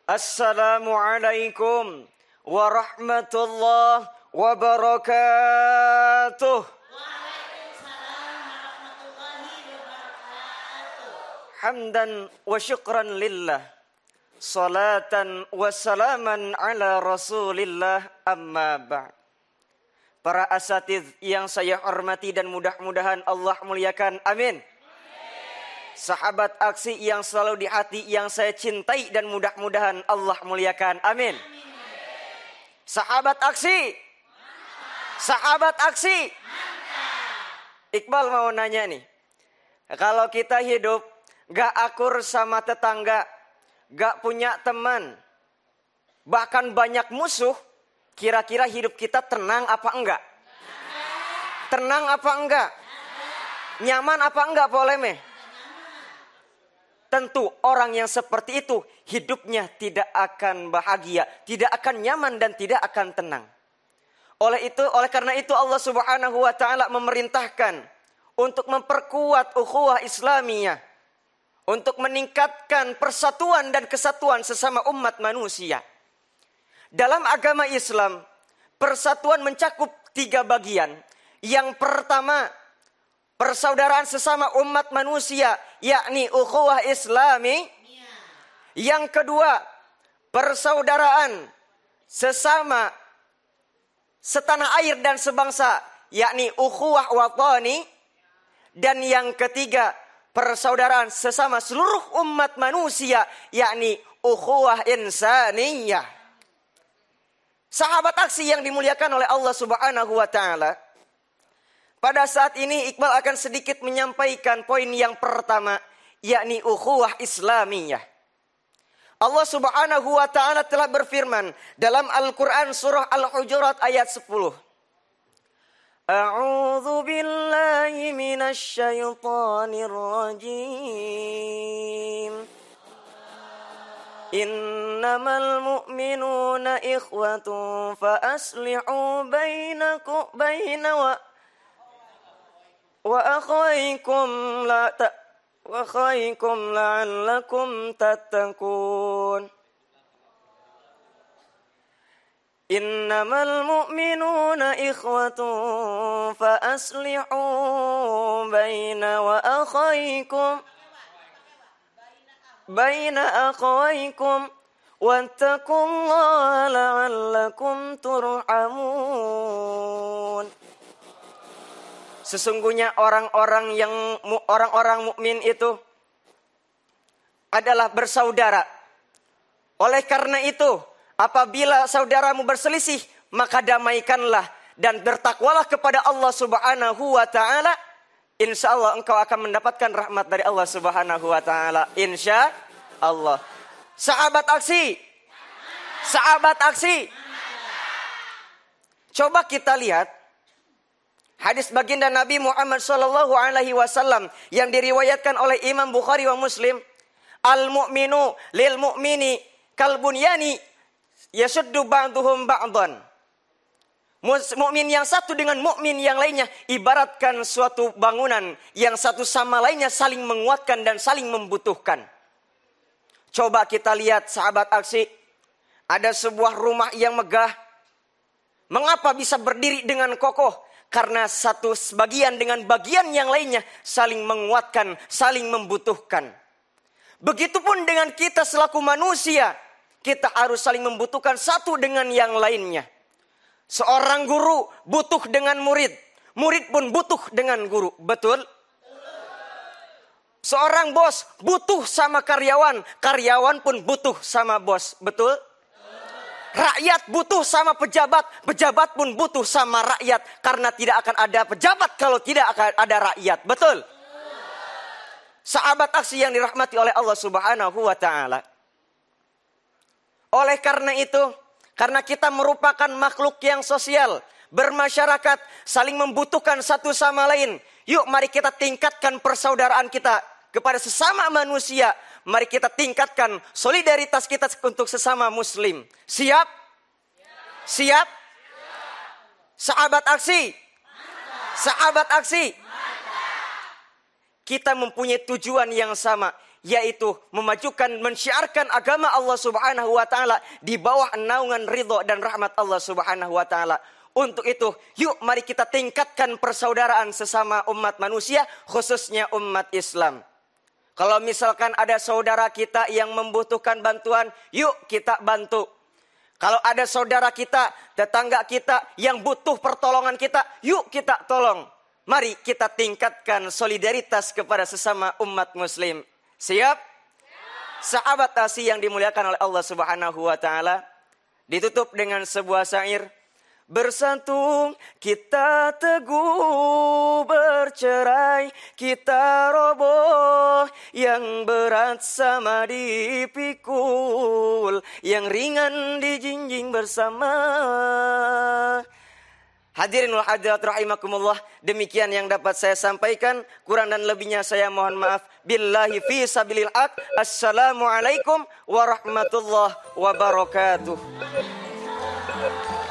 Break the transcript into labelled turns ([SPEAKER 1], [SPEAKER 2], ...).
[SPEAKER 1] Assalamualaikum warahmatullahi wabarakatuh.
[SPEAKER 2] Waalaikumsalam warahmatullahi wabarakatuh.
[SPEAKER 1] Hamdan wa syukran lillah. Salatan wa salaman ala rasulillah, amma ba'd. Para asatidz yang saya hormati dan mudah-mudahan Allah muliakan, amin. Sahabat aksi yang selalu di hati yang saya cintai dan mudah-mudahan Allah muliakan, amin. Sahabat aksi, sahabat aksi. Iqbal mau nanya nih, kalau kita hidup gak akur sama tetangga, gak punya teman, bahkan banyak musuh, kira-kira hidup kita tenang apa enggak? Tenang apa enggak? Nyaman apa enggak, Poleme? Tentu orang yang seperti itu hidupnya tidak akan bahagia, tidak akan nyaman dan tidak akan tenang. Oleh karena itu Allah Subhanahu wa taala memerintahkan untuk memperkuat ukhuwah Islamiyah, untuk meningkatkan persatuan dan kesatuan sesama umat manusia. Dalam agama Islam, persatuan mencakup 3 bagian. Yang pertama, persaudaraan sesama umat manusia, yakni ukhuwah Islami. Yang kedua, persaudaraan sesama setanah air dan sebangsa, yakni ukhuwah watani. Dan yang ketiga, persaudaraan sesama seluruh umat manusia, yakni ukhuwah insaniyah. Sahabat aksi yang dimuliakan oleh Allah Subhanahu wa taala, pada saat ini Iqbal akan sedikit menyampaikan poin yang pertama, yakni ukhuwah Islamiyah. Allah Subhanahu wa taala telah berfirman dalam Al-Qur'an surah Al-Hujurat ayat 10. A'udzu billahi minasy syaithanir rajim. Innamal mu'minuna ikhwatun fa aslihu bainakum wa akhaykum la'allakum tattaqun. Innamal mu'minuna ikhwatun fa aslihu baina akhawaykum wattaqullaha la'allakum turhamun. Sesungguhnya orang-orang mukmin itu adalah bersaudara. Oleh karena itu, apabila saudaramu berselisih, maka damaikanlah dan bertakwalah kepada Allah Subhanahu wa taala. Insyaallah engkau akan mendapatkan rahmat dari Allah Subhanahu wa taala. Insyaallah. Sahabat aksi. Sahabat aksi. Coba kita lihat hadis baginda Nabi Muhammad sallallahu alaihi wasallam yang diriwayatkan oleh Imam Bukhari wa Muslim. Al-mu'minu lil mu'mini kal bunyani yashuddu ba'duhum ba'dan. Mukmin yang satu dengan mukmin yang lainnya ibaratkan suatu bangunan yang satu sama lainnya saling menguatkan dan saling membutuhkan. Coba kita lihat sahabat aksi, ada sebuah rumah yang megah. Mengapa bisa berdiri dengan kokoh? Karena satu sebagian dengan bagian yang lainnya saling menguatkan, saling membutuhkan. Begitupun dengan kita selaku manusia, kita harus saling membutuhkan satu dengan yang lainnya. Seorang guru butuh dengan murid, murid pun butuh dengan guru, betul? Seorang bos butuh sama karyawan, karyawan pun butuh sama bos, betul? Rakyat butuh sama pejabat, pejabat pun butuh sama rakyat. Karena tidak akan ada pejabat kalau tidak akan ada rakyat. Betul? Sahabat aksi yang dirahmati oleh Allah Subhanahu wa taala. Oleh karena itu, karena kita merupakan makhluk yang sosial, bermasyarakat, saling membutuhkan satu sama lain. Yuk mari kita tingkatkan persaudaraan kita kepada sesama manusia. Mari kita tingkatkan solidaritas kita untuk sesama muslim. Siap? Siap? Sahabat aksi? Sahabat aksi? Kita mempunyai tujuan yang sama, yaitu memajukan, mensyiarkan agama Allah Subhanahu wa taala di bawah naungan ridho dan rahmat Allah Subhanahu wa taala. Untuk itu, yuk mari kita tingkatkan persaudaraan sesama umat manusia, khususnya umat Islam. Kalau misalkan ada saudara kita yang membutuhkan bantuan, yuk kita bantu. Kalau ada saudara kita, tetangga kita yang butuh pertolongan kita, yuk kita tolong. Mari kita tingkatkan solidaritas kepada sesama umat muslim. Siap? Sahabat Asy yang dimuliakan oleh Allah Subhanahu wa taala, ditutup dengan sebuah syair. Bersatu kita teguh, bercerai kita roboh, yang berat sama dipikul, yang ringan dijinjing bersama. Hadirin wal hadirat rahimakumullah, demikian yang dapat saya sampaikan. Kurang dan lebihnya saya mohon maaf. Billahi fi sabilil haq. Assalamualaikum warahmatullahi wabarakatuh.